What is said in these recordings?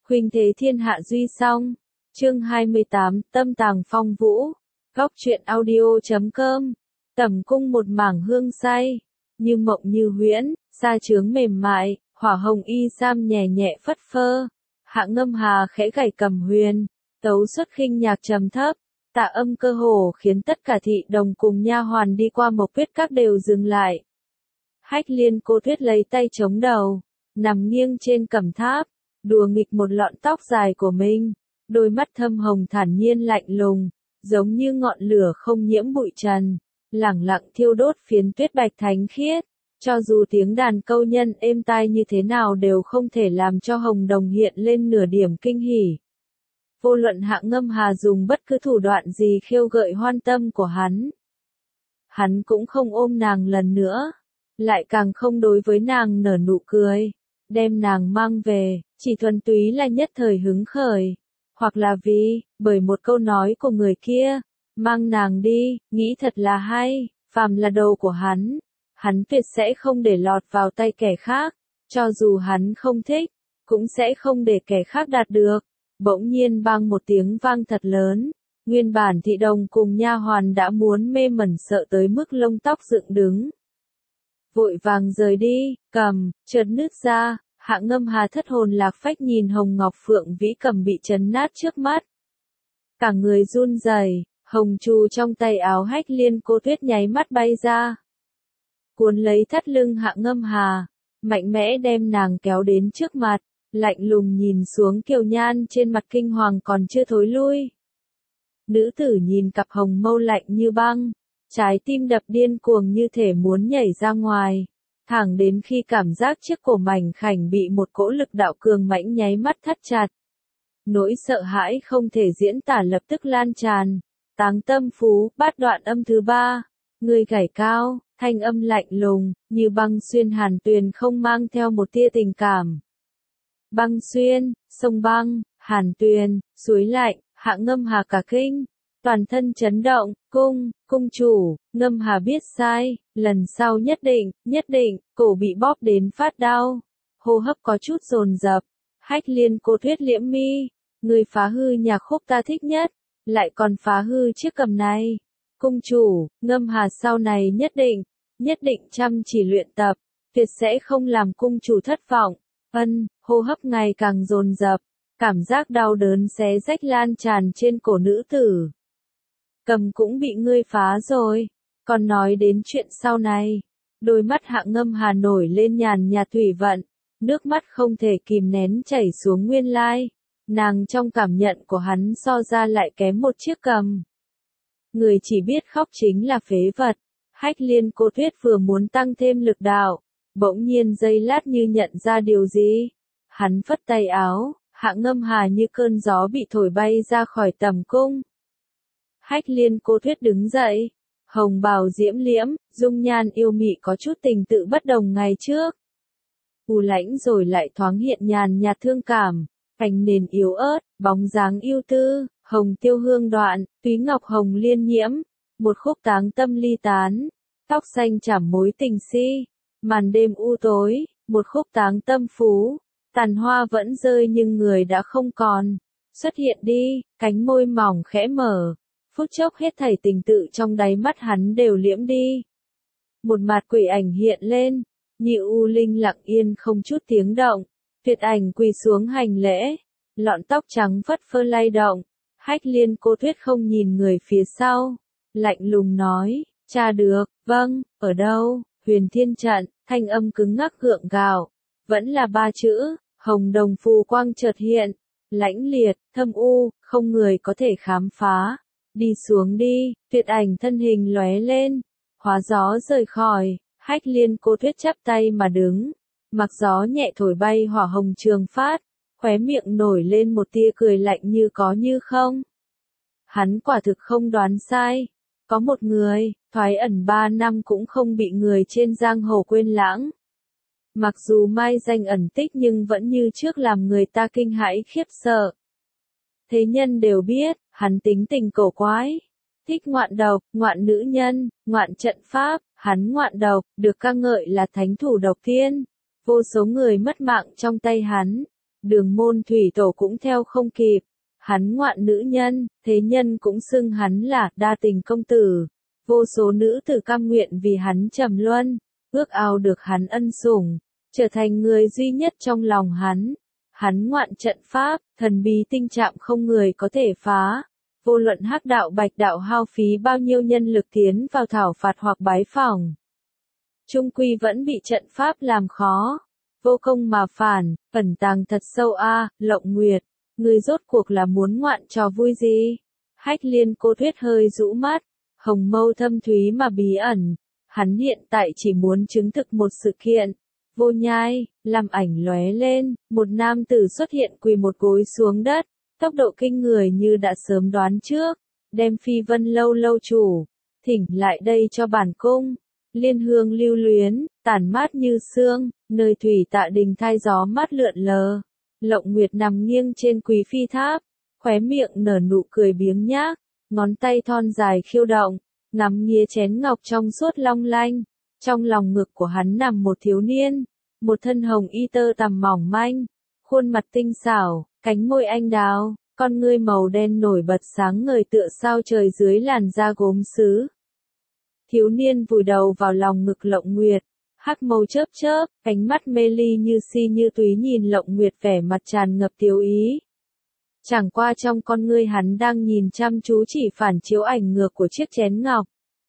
Khuynh thế thiên hạ duy song. Chương 28, Tâm tàng phong vũ. Góc truyện audio.com. Tẩm cung một mảng hương say, như mộng như huyễn, sa chướng mềm mại, hỏa hồng y sam nhẹ nhẹ phất phơ. Hạ Ngâm Hà khẽ gảy cầm huyền, tấu xuất khinh nhạc trầm thấp, tạ âm cơ hồ khiến tất cả thị đồng cùng nha hoàn đi qua Mộc Tuyết Các đều dừng lại. Hách Liên cô Tuyết lấy tay chống đầu, nằm nghiêng trên cẩm tháp, đùa nghịch một lọn tóc dài của mình, đôi mắt thâm hồng thản nhiên lạnh lùng, giống như ngọn lửa không nhiễm bụi trần, lẳng lặng thiêu đốt phiến tuyết bạch thánh khiết. Cho dù tiếng đàn câu nhân êm tai như thế nào đều không thể làm cho Hồng Đồng hiện lên nửa điểm kinh hỉ. Vô luận Hạ Ngâm Hà dùng bất cứ thủ đoạn gì khiêu gợi hoan tâm của hắn cũng không ôm nàng lần nữa, lại càng không đối với nàng nở nụ cười, đem nàng mang về, chỉ thuần túy là nhất thời hứng khởi, hoặc là bởi một câu nói của người kia, mang nàng đi, nghĩ thật là hay, phàm là đầu của hắn tuyệt sẽ không để lọt vào tay kẻ khác, cho dù hắn không thích, cũng sẽ không để kẻ khác đạt được. Bỗng nhiên bang một tiếng vang thật lớn, nguyên bản thị đồng cùng nha hoàn đã muốn mê mẩn sợ tới mức lông tóc dựng đứng. Vội vàng rời đi, cầm, chợt nứt ra, Hạ Ngâm Hà thất hồn lạc phách nhìn Hồng Ngọc Phượng Vĩ cầm bị chấn nát trước mắt. Cả người run rẩy, hồng trù trong tay áo Hách Liên cô Tuyết nháy mắt bay ra, cuốn lấy thắt lưng Hạ Ngâm Hà, mạnh mẽ đem nàng kéo đến trước mặt, lạnh lùng nhìn xuống kiều nhan trên mặt kinh hoàng còn chưa thối lui. Nữ tử nhìn cặp hồng mâu lạnh như băng, trái tim đập điên cuồng như thể muốn nhảy ra ngoài, thẳng đến khi cảm giác chiếc cổ mảnh khảnh bị một cỗ lực đạo cường mãnh nháy mắt thắt chặt. Nỗi sợ hãi không thể diễn tả lập tức lan tràn. Táng tâm phú, bát đoạn âm thứ 3, người gảy cao, thanh âm lạnh lùng, như băng xuyên hàn tuyền không mang theo một tia tình cảm. Băng xuyên, sông băng, hàn tuyền, suối lạnh, Hạ Ngâm Hà cả kinh, toàn thân chấn động, cung chủ, Ngâm Hà biết sai, lần sau nhất định, cổ bị bóp đến phát đau, hô hấp có chút dồn dập. Hách Liên cô Tuyết liễm mi, người phá hư nhạc khúc ta thích nhất, lại còn phá hư chiếc cầm này. Cung chủ, Ngâm Hà sau này nhất định chăm chỉ luyện tập, tuyệt sẽ không làm cung chủ thất vọng. Hô hấp ngày càng dồn dập, cảm giác đau đớn xé rách lan tràn trên cổ nữ tử. Cầm cũng bị ngươi phá rồi, còn nói đến chuyện sau này. Đôi mắt Hạ Ngâm Hà nổi lên nhàn nhạt thủy vận, nước mắt không thể kìm nén chảy xuống nguyên lai. Nàng trong cảm nhận của hắn so ra lại kém một chiếc cầm. Người chỉ biết khóc chính là phế vật. Hách Liên cô Tuyết vừa muốn tăng thêm lực đạo, bỗng nhiên giây lát như nhận ra điều gì. Hắn phất tay áo, Hạ Ngâm Hà như cơn gió bị thổi bay ra khỏi tầm cung. Hách Liên cô Tuyết đứng dậy, hồng bào diễm liễm, dung nhan yêu mị có chút tình tự bất đồng ngày trước. U lãnh rồi lại thoáng hiện nhàn nhạt thương cảm, cành nền yếu ớt, bóng dáng yêu tư, hồng tiêu hương đoạn, túy ngọc hồng liên nhiễm, một khúc táng tâm ly tán, tóc xanh chảm mối tình si, màn đêm u tối, một khúc táng tâm phú, tàn hoa vẫn rơi nhưng người đã không còn, xuất hiện đi, cánh môi mỏng khẽ mở, phút chốc hết thảy tình tự trong đáy mắt hắn đều liễm đi. Một mặt quỷ ảnh hiện lên, như u linh lặng yên không chút tiếng động, tuyệt ảnh quỳ xuống hành lễ, lọn tóc trắng phất phơ lay động. Hách Liên cô Tuyết không nhìn người phía sau, lạnh lùng nói, tra được, vâng, ở đâu? Huyền Thiên Trận, thanh âm cứng ngắc gượng gạo, vẫn là 3 chữ, Hồng Đồng phù quang chợt hiện, lãnh liệt, thâm u, không người có thể khám phá. Đi xuống đi, tuyệt ảnh thân hình lóe lên, hóa gió rời khỏi. Hách Liên cô Tuyết chắp tay mà đứng, mặc gió nhẹ thổi bay hỏa hồng trường phát, khóe miệng nổi lên một tia cười lạnh như có như không. Hắn quả thực không đoán sai, có một người, thoái ẩn 3 năm cũng không bị người trên giang hồ quên lãng. Mặc dù mai danh ẩn tích nhưng vẫn như trước làm người ta kinh hãi khiếp sợ. Thế nhân đều biết, hắn tính tình cổ quái, thích ngoạn độc, ngoạn nữ nhân, ngoạn trận pháp, hắn ngoạn độc, được ca ngợi là thánh thủ độc thiên. Vô số người mất mạng trong tay hắn, Đường môn thủy tổ cũng theo không kịp. Hắn ngoạn nữ nhân, thế nhân cũng xưng hắn là đa tình công tử. Vô số nữ tử cam nguyện vì hắn trầm luân, ước ao được hắn ân sủng, trở thành người duy nhất trong lòng hắn. Hắn ngoạn trận pháp, thần bí tinh trạng không người có thể phá. Vô luận hắc đạo bạch đạo hao phí bao nhiêu nhân lực tiến vào thảo phạt hoặc bái phỏng, chung quy vẫn bị trận pháp làm khó. Vô công mà phản, ẩn tàng thật sâu a. Lộng Nguyệt, ngươi rốt cuộc là muốn ngoạn trò vui gì? Hách Liên cô thuyết hơi rũ mắt, hồng mâu thâm thúy mà bí ẩn. Hắn hiện tại chỉ muốn chứng thực một sự kiện. Vô Nhai, làm ảnh lóe lên, một nam tử xuất hiện quỳ một gối xuống đất, tốc độ kinh người như đã sớm đoán trước, đem Phi Vân lâu lâu chủ, thỉnh lại đây cho bản cung. Liên hương lưu luyến, tản mát như sương, nơi thủy tạ đình thai gió mát lượn lờ. Lộng Nguyệt nằm nghiêng trên quý phi tháp, khóe miệng nở nụ cười biếng nhác, ngón tay thon dài khiêu động, nắm nghía chén ngọc trong suốt long lanh. Trong lòng ngực của hắn nằm một thiếu niên, một thân hồng y tơ tằm mỏng manh, khuôn mặt tinh xảo, cánh môi anh đào, con ngươi màu đen nổi bật sáng ngời tựa sao trời dưới làn da gốm sứ. Thiếu niên vùi đầu vào lòng ngực Lộng Nguyệt, hắc mâu chớp chớp, ánh mắt mê ly như si như túy nhìn Lộng Nguyệt vẻ mặt tràn ngập tiếu ý. Chẳng qua trong con ngươi hắn đang nhìn chăm chú chỉ phản chiếu ảnh ngược của chiếc chén ngọc.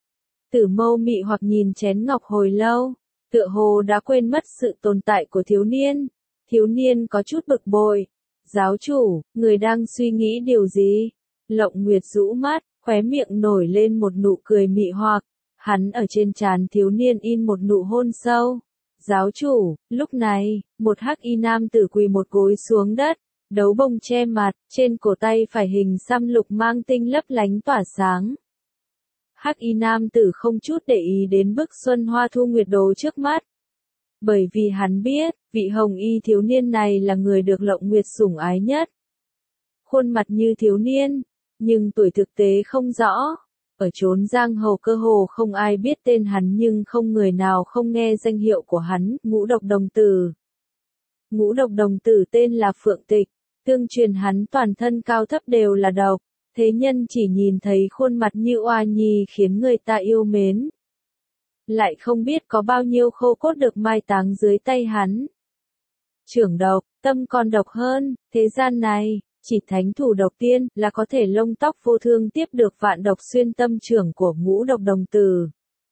Tử mâu mị hoặc nhìn chén ngọc hồi lâu, tựa hồ đã quên mất sự tồn tại của thiếu niên. Thiếu niên có chút bực bội. Giáo chủ, người đang suy nghĩ điều gì? Lộng Nguyệt rũ mắt, khóe miệng nổi lên một nụ cười mị hoặc. Hắn ở trên trán thiếu niên in một nụ hôn sâu. Giáo chủ, lúc này, một hắc y nam tử quỳ một gối xuống đất, đấu bông che mặt, trên cổ tay phải hình xăm lục mang tinh lấp lánh tỏa sáng. Hắc y nam tử không chút để ý đến bức xuân hoa thu nguyệt đồ trước mắt. Bởi vì hắn biết, vị hồng y thiếu niên này là người được Lộng Nguyệt sủng ái nhất. Khuôn mặt như thiếu niên, nhưng tuổi thực tế không rõ. Ở chốn giang hồ cơ hồ không ai biết tên hắn nhưng không người nào không nghe danh hiệu của hắn, Ngũ Độc Đồng Tử. Ngũ Độc Đồng Tử tên là Phượng Tịch, tương truyền hắn toàn thân cao thấp đều là độc, thế nhân chỉ nhìn thấy khuôn mặt như oa nhi khiến người ta yêu mến. Lại không biết có bao nhiêu khô cốt được mai táng dưới tay hắn. Trưởng độc, tâm còn độc hơn, thế gian này, chỉ thánh thủ độc tiên là có thể lông tóc vô thương tiếp được vạn độc xuyên tâm trưởng của Ngũ Độc Đồng Tử.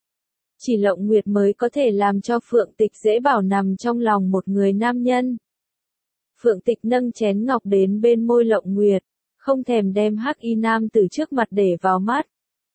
Chỉ Lộng Nguyệt mới có thể làm cho Phượng Tịch dễ bảo nằm trong lòng một người nam nhân. Phượng Tịch nâng chén ngọc đến bên môi Lộng Nguyệt, không thèm đem hắc y nam từ trước mặt để vào mắt.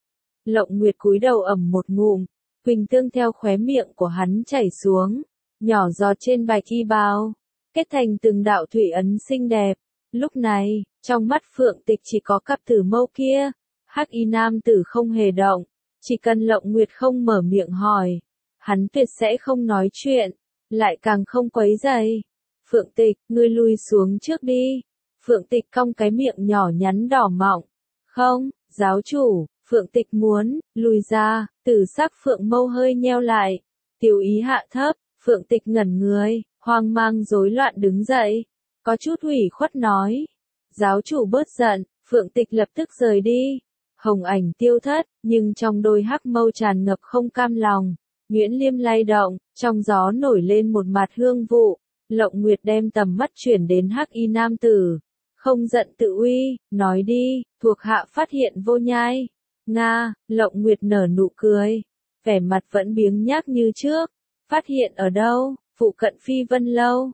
Lộng Nguyệt cúi đầu ẩm một ngụm, huỳnh tương theo khóe miệng của hắn chảy xuống, nhỏ giọt trên bạch y bào, kết thành từng đạo thủy ấn xinh đẹp. Lúc này, trong mắt Phượng Tịch chỉ có cặp tử mâu kia, hắc y nam tử không hề động, chỉ cần Lộng Nguyệt không mở miệng hỏi, hắn tuyệt sẽ không nói chuyện, lại càng không quấy rầy. Phượng Tịch, ngươi lui xuống trước đi. Phượng Tịch cong cái miệng nhỏ nhắn đỏ mọng. Không, giáo chủ, Phượng Tịch muốn, lùi ra, tử sắc Phượng mâu hơi nheo lại. Tiểu ý hạ thấp, Phượng Tịch ngẩn người, hoang mang rối loạn đứng dậy. Có chút ủy khuất nói. Giáo chủ bớt giận, Phượng Tịch lập tức rời đi. Hồng ảnh tiêu thất, nhưng trong đôi hắc mâu tràn ngập không cam lòng. Nguyễn Liêm lay động, trong gió nổi lên một mạt hương vụ. Lộng Nguyệt đem tầm mắt chuyển đến hắc y nam tử. Không giận tự uy, nói đi, thuộc hạ phát hiện Vô Nhai. Nga, Lộng Nguyệt nở nụ cười. Vẻ mặt vẫn biếng nhác như trước. Phát hiện ở đâu? Phụ cận Phi Vân lâu.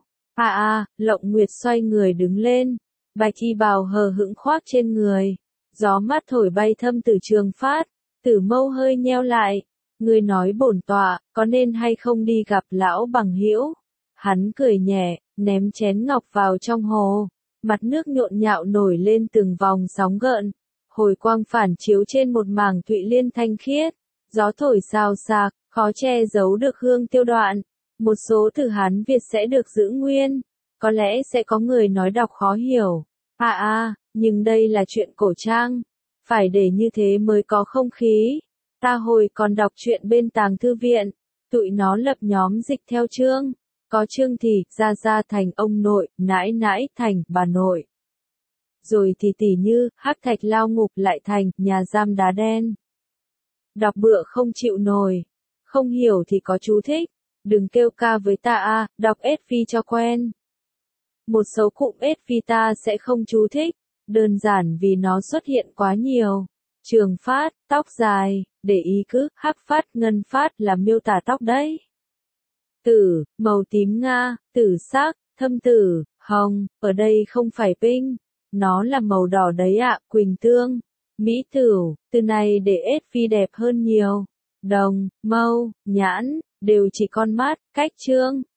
Lộng Nguyệt xoay người đứng lên. Bạch y bào hờ hững khoác trên người. Gió mát thổi bay thâm từ trường phát. Tử mâu hơi nheo lại. Người nói bổn tọa, có nên hay không đi gặp lão bằng hữu? Hắn cười nhẹ, ném chén ngọc vào trong hồ. Mặt nước nhộn nhạo nổi lên từng vòng sóng gợn. Hồi quang phản chiếu trên một mảng thụy liên thanh khiết. Gió thổi xào xạc, khó che giấu được hương tiêu đoạn. Một số từ Hán Việt sẽ được giữ nguyên. Có lẽ sẽ có người nói đọc khó hiểu. Nhưng đây là chuyện cổ trang. Phải để như thế mới có không khí. Ta hồi còn đọc truyện bên tàng thư viện. Tụi nó lập nhóm dịch theo chương. Có Trương thì, gia thành ông nội, nãi nãi thành bà nội. Rồi thì tỷ như, hắc thạch lao ngục lại thành, nhà giam đá đen. Đọc bựa không chịu nổi. Không hiểu thì có chú thích. Đừng kêu ca với ta a, đọc ết phi cho quen. Một số cụm ết phi ta sẽ không chú thích. Đơn giản vì nó xuất hiện quá nhiều. Trường phát, tóc dài, để ý cứ, hắc phát, ngân phát là miêu tả tóc đấy. Tử, màu tím nga, tử sắc, thâm tử, hồng, ở đây không phải pink. Nó là màu đỏ đấy ạ, Quỳnh Tương. Mỹ Tửu, từ này để ết phi đẹp hơn nhiều. Đồng, mâu, nhãn, đều chỉ con mắt, cách trương.